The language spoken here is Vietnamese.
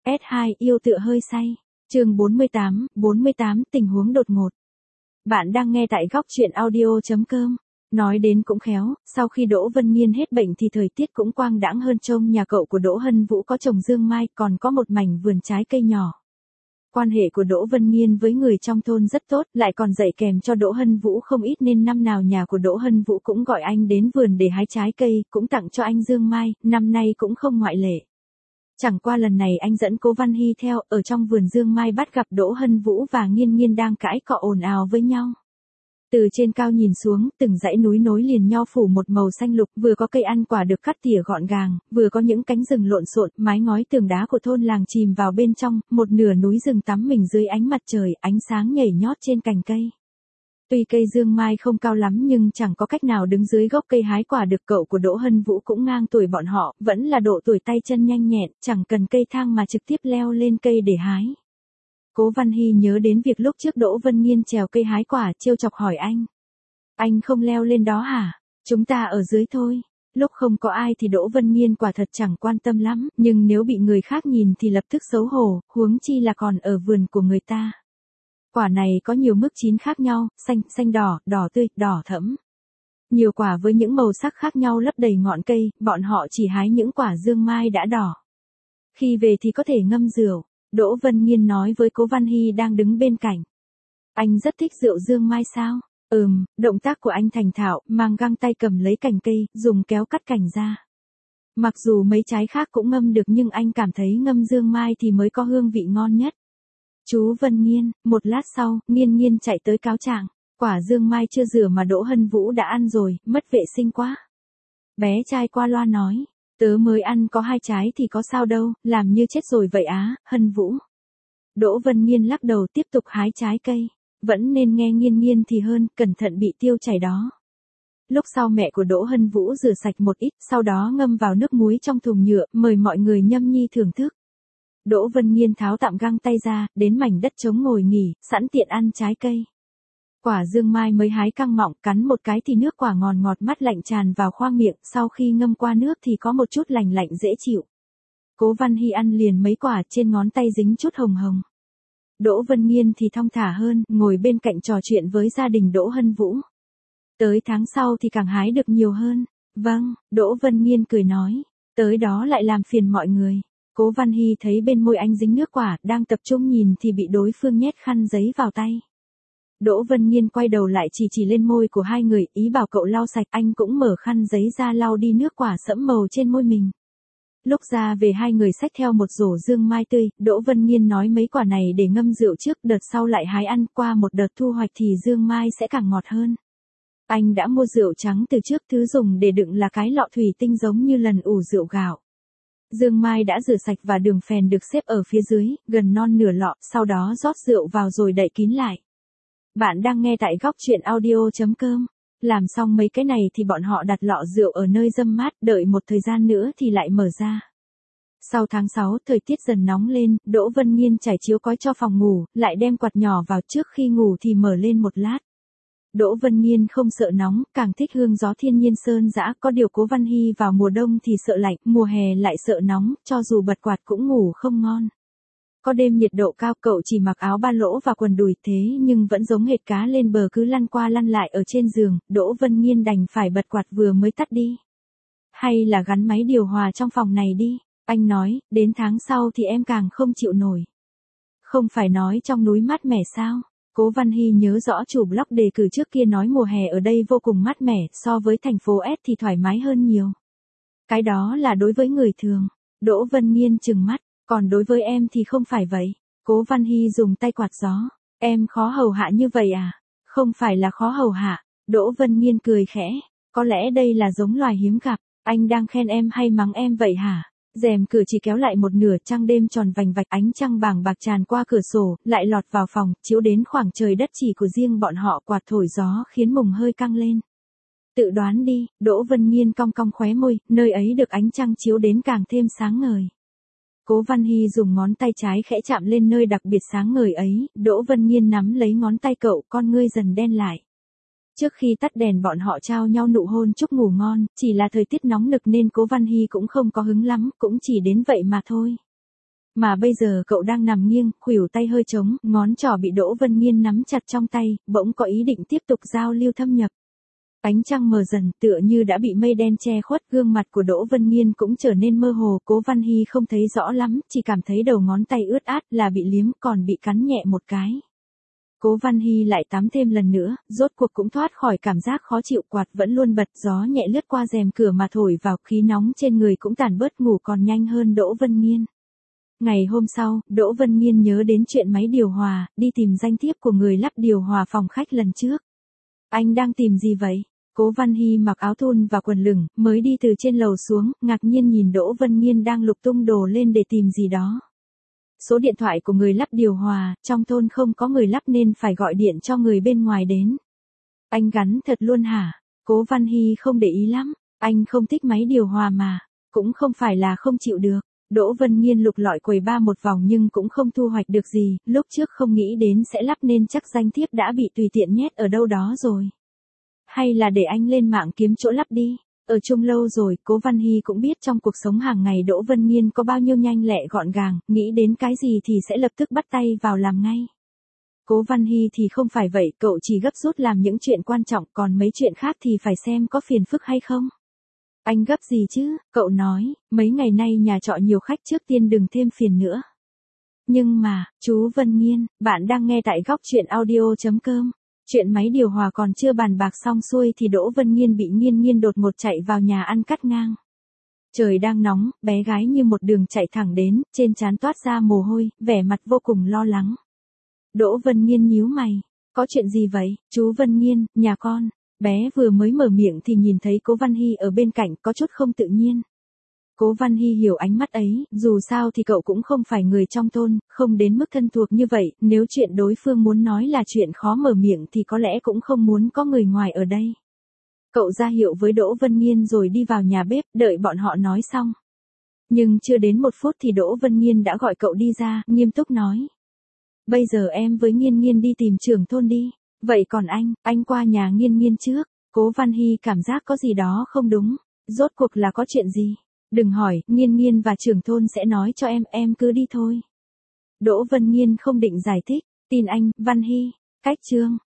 S2 yêu tựa hơi say. Chương 48 tình huống đột ngột. Bạn đang nghe tại góc truyện audio.com. Nói đến cũng khéo, sau khi Đỗ Vân Nhiên hết bệnh thì thời tiết cũng quang đãng hơn. Trông nhà cậu của Đỗ Hân Vũ có trồng dương mai, còn có một mảnh vườn trái cây nhỏ. Quan hệ của Đỗ Vân Nhiên với người trong thôn rất tốt, lại còn dạy kèm cho Đỗ Hân Vũ không ít nên năm nào nhà của Đỗ Hân Vũ cũng gọi anh đến vườn để hái trái cây, cũng tặng cho anh dương mai, năm nay cũng không ngoại lệ. Chẳng qua lần này anh dẫn Cố Văn Hy theo, ở trong vườn dương mai bắt gặp Đỗ Hân Vũ và Nghiên Nghiên đang cãi cọ ồn ào với nhau. Từ trên cao nhìn xuống, từng dãy núi nối liền nhau phủ một màu xanh lục, vừa có cây ăn quả được cắt tỉa gọn gàng, vừa có những cánh rừng lộn xộn, mái ngói tường đá của thôn làng chìm vào bên trong, một nửa núi rừng tắm mình dưới ánh mặt trời, ánh sáng nhảy nhót trên cành cây. Tuy cây dương mai không cao lắm nhưng chẳng có cách nào đứng dưới gốc cây hái quả được. Cậu của Đỗ Hân Vũ cũng ngang tuổi bọn họ, vẫn là độ tuổi tay chân nhanh nhẹn, chẳng cần cây thang mà trực tiếp leo lên cây để hái. Cố Văn Hy nhớ đến việc lúc trước Đỗ Vân Nhiên trèo cây hái quả, trêu chọc hỏi anh. Anh không leo lên đó hả? Chúng ta ở dưới thôi. Lúc không có ai thì Đỗ Vân Nhiên quả thật chẳng quan tâm lắm, nhưng nếu bị người khác nhìn thì lập tức xấu hổ, huống chi là còn ở vườn của người ta. Quả này có nhiều mức chín khác nhau, xanh, xanh đỏ, đỏ tươi, đỏ thẫm. Nhiều quả với những màu sắc khác nhau lấp đầy ngọn cây, bọn họ chỉ hái những quả dương mai đã đỏ. Khi về thì có thể ngâm rượu, Đỗ Vân Nhiên nói với Cố Văn Hy đang đứng bên cạnh. Anh rất thích rượu dương mai sao? Động tác của anh thành thạo, mang găng tay cầm lấy cành cây, dùng kéo cắt cành ra. Mặc dù mấy trái khác cũng ngâm được nhưng anh cảm thấy ngâm dương mai thì mới có hương vị ngon nhất. Chú Vân Nhiên, một lát sau, Nghiên Nghiên chạy tới cáo trạng. Quả dương mai chưa rửa mà Đỗ Hân Vũ đã ăn rồi, mất vệ sinh quá. Bé trai qua loa nói, tớ mới ăn có 2 trái thì có sao đâu, làm như chết rồi vậy á, Hân Vũ. Đỗ Vân Nhiên lắc đầu tiếp tục hái trái cây. Vẫn nên nghe Nghiên Nghiên thì hơn, cẩn thận bị tiêu chảy đó. Lúc sau mẹ của Đỗ Hân Vũ rửa sạch một ít, sau đó ngâm vào nước muối trong thùng nhựa, mời mọi người nhâm nhi thưởng thức. Đỗ Vân Nhiên tháo tạm găng tay ra, đến mảnh đất trống ngồi nghỉ, sẵn tiện ăn trái cây. Quả dương mai mới hái căng mọng, cắn một cái thì nước quả ngọt ngọt mát lạnh tràn vào khoang miệng, sau khi ngâm qua nước thì có một chút lành lạnh dễ chịu. Cố Văn Hy ăn liền mấy quả, trên ngón tay dính chút hồng hồng. Đỗ Vân Nhiên thì thong thả hơn, ngồi bên cạnh trò chuyện với gia đình Đỗ Hân Vũ. Tới tháng sau thì càng hái được nhiều hơn. Vâng, Đỗ Vân Nhiên cười nói, tới đó lại làm phiền mọi người. Cố Văn Hy thấy bên môi anh dính nước quả, đang tập trung nhìn thì bị đối phương nhét khăn giấy vào tay. Đỗ Vân Nhiên quay đầu lại chỉ lên môi của hai người, ý bảo cậu lau sạch, anh cũng mở khăn giấy ra lau đi nước quả sẫm màu trên môi mình. Lúc ra về hai người xách theo một rổ dương mai tươi, Đỗ Vân Nhiên nói mấy quả này để ngâm rượu trước, đợt sau lại hái ăn, qua một đợt thu hoạch thì dương mai sẽ càng ngọt hơn. Anh đã mua rượu trắng từ trước, thứ dùng để đựng là cái lọ thủy tinh giống như lần ủ rượu gạo. Dương mai đã rửa sạch và đường phèn được xếp ở phía dưới, gần non nửa lọ, sau đó rót rượu vào rồi đậy kín lại. Bạn đang nghe tại góc truyện audio.com. Làm xong mấy cái này thì bọn họ đặt lọ rượu ở nơi râm mát, đợi một thời gian nữa thì lại mở ra. Sau tháng 6, thời tiết dần nóng lên, Đỗ Vân Nhiên trải chiếu cói cho phòng ngủ, lại đem quạt nhỏ vào, trước khi ngủ thì mở lên một lát. Đỗ Vân Nhiên không sợ nóng, càng thích hương gió thiên nhiên sơn dã, có điều Cố Văn Hy vào mùa đông thì sợ lạnh, mùa hè lại sợ nóng, cho dù bật quạt cũng ngủ không ngon. Có đêm nhiệt độ cao, cậu chỉ mặc áo ba lỗ và quần đùi, thế nhưng vẫn giống hệt cá lên bờ cứ lăn qua lăn lại ở trên giường. Đỗ Vân Nhiên đành phải bật quạt vừa mới tắt đi. Hay là gắn máy điều hòa trong phòng này đi, anh nói, đến tháng sau thì em càng không chịu nổi. Không phải nói trong núi mát mẻ sao? Cố Văn Hy nhớ rõ chủ blog đề cử trước kia nói mùa hè ở đây vô cùng mát mẻ, so với thành phố S thì thoải mái hơn nhiều. Cái đó là đối với người thường. Đỗ Vân Nhiên trừng mắt, còn đối với em thì không phải vậy. Cố Văn Hy dùng tay quạt gió. Em khó hầu hạ như vậy à? Không phải là khó hầu hạ. Đỗ Vân Nhiên cười khẽ. Có lẽ đây là giống loài hiếm gặp. Anh đang khen em hay mắng em vậy hả? Rèm cửa chỉ kéo lại một nửa, trăng đêm tròn vành vạch, ánh trăng bàng bạc tràn qua cửa sổ, lại lọt vào phòng, chiếu đến khoảng trời đất chỉ của riêng bọn họ. Quạt thổi gió khiến mùng hơi căng lên. Tự đoán đi, Đỗ Vân Nhiên cong cong khóe môi, nơi ấy được ánh trăng chiếu đến càng thêm sáng ngời. Cố Văn Hy dùng ngón tay trái khẽ chạm lên nơi đặc biệt sáng ngời ấy, Đỗ Vân Nhiên nắm lấy ngón tay cậu, con ngươi dần đen lại. Trước khi tắt đèn bọn họ trao nhau nụ hôn chúc ngủ ngon, chỉ là thời tiết nóng nực nên Cố Văn Hy cũng không có hứng lắm, cũng chỉ đến vậy mà thôi. Mà bây giờ cậu đang nằm nghiêng, khuỷu tay hơi trống, ngón trỏ bị Đỗ Vân Nghiên nắm chặt trong tay, bỗng có ý định tiếp tục giao lưu thâm nhập. Ánh trăng mờ dần, tựa như đã bị mây đen che khuất, gương mặt của Đỗ Vân Nghiên cũng trở nên mơ hồ, Cố Văn Hy không thấy rõ lắm, chỉ cảm thấy đầu ngón tay ướt át, là bị liếm, còn bị cắn nhẹ một cái. Cố Văn Hy lại tắm thêm lần nữa, rốt cuộc cũng thoát khỏi cảm giác khó chịu, quạt vẫn luôn bật, gió nhẹ lướt qua rèm cửa mà thổi vào, khí nóng trên người cũng tản bớt, ngủ còn nhanh hơn Đỗ Vân Nghiên. Ngày hôm sau, Đỗ Vân Nghiên nhớ đến chuyện máy điều hòa, đi tìm danh thiếp của người lắp điều hòa phòng khách lần trước. Anh đang tìm gì vậy? Cố Văn Hy mặc áo thun và quần lửng, mới đi từ trên lầu xuống, ngạc nhiên nhìn Đỗ Vân Nghiên đang lục tung đồ lên để tìm gì đó. Số điện thoại của người lắp điều hòa, trong thôn không có người lắp nên phải gọi điện cho người bên ngoài đến. Anh gắn thật luôn hả? Cố Văn Hy không để ý lắm, anh không thích máy điều hòa mà, cũng không phải là không chịu được. Đỗ Vân Nghiên lục lọi quầy ba một vòng nhưng cũng không thu hoạch được gì, lúc trước không nghĩ đến sẽ lắp nên chắc danh thiếp đã bị tùy tiện nhét ở đâu đó rồi. Hay là để anh lên mạng kiếm chỗ lắp đi. Ở chung lâu rồi, Cố Văn Hy cũng biết trong cuộc sống hàng ngày Đỗ Vân Nghiên có bao nhiêu nhanh lẹ gọn gàng, nghĩ đến cái gì thì sẽ lập tức bắt tay vào làm ngay. Cố Văn Hy thì không phải vậy, cậu chỉ gấp rút làm những chuyện quan trọng, còn mấy chuyện khác thì phải xem có phiền phức hay không. Anh gấp gì chứ, cậu nói, mấy ngày nay nhà trọ nhiều khách, trước tiên đừng thêm phiền nữa. Nhưng mà, chú Vân Nghiên, bạn đang nghe tại góc chuyện audio.com. Chuyện máy điều hòa còn chưa bàn bạc xong xuôi thì Đỗ Vân Nghiên bị Nghiên Nghiên đột ngột chạy vào nhà ăn cắt ngang. Trời đang nóng, bé gái như một đường chạy thẳng đến, trên trán toát ra mồ hôi, vẻ mặt vô cùng lo lắng. Đỗ Vân Nghiên nhíu mày, có chuyện gì vậy, chú Vân Nghiên, nhà con. Bé vừa mới mở miệng thì nhìn thấy Cố Văn Hy ở bên cạnh, có chút không tự nhiên. Cố Văn Hy hiểu ánh mắt ấy, dù sao thì cậu cũng không phải người trong thôn, không đến mức thân thuộc như vậy, nếu chuyện đối phương muốn nói là chuyện khó mở miệng thì có lẽ cũng không muốn có người ngoài ở đây. Cậu ra hiệu với Đỗ Vân Nghiên rồi đi vào nhà bếp, đợi bọn họ nói xong. Nhưng chưa đến 1 phút thì Đỗ Vân Nghiên đã gọi cậu đi ra, nghiêm túc nói. Bây giờ em với Nghiên Nghiên đi tìm trưởng thôn đi, vậy còn anh qua nhà Nghiên Nghiên trước. Cố Văn Hy cảm giác có gì đó không đúng, rốt cuộc là có chuyện gì? Đừng hỏi, Nghiên Nghiên và trưởng thôn sẽ nói cho em cứ đi thôi. Đỗ Vân Nghiên không định giải thích, tin anh, Văn Hy, cách chương.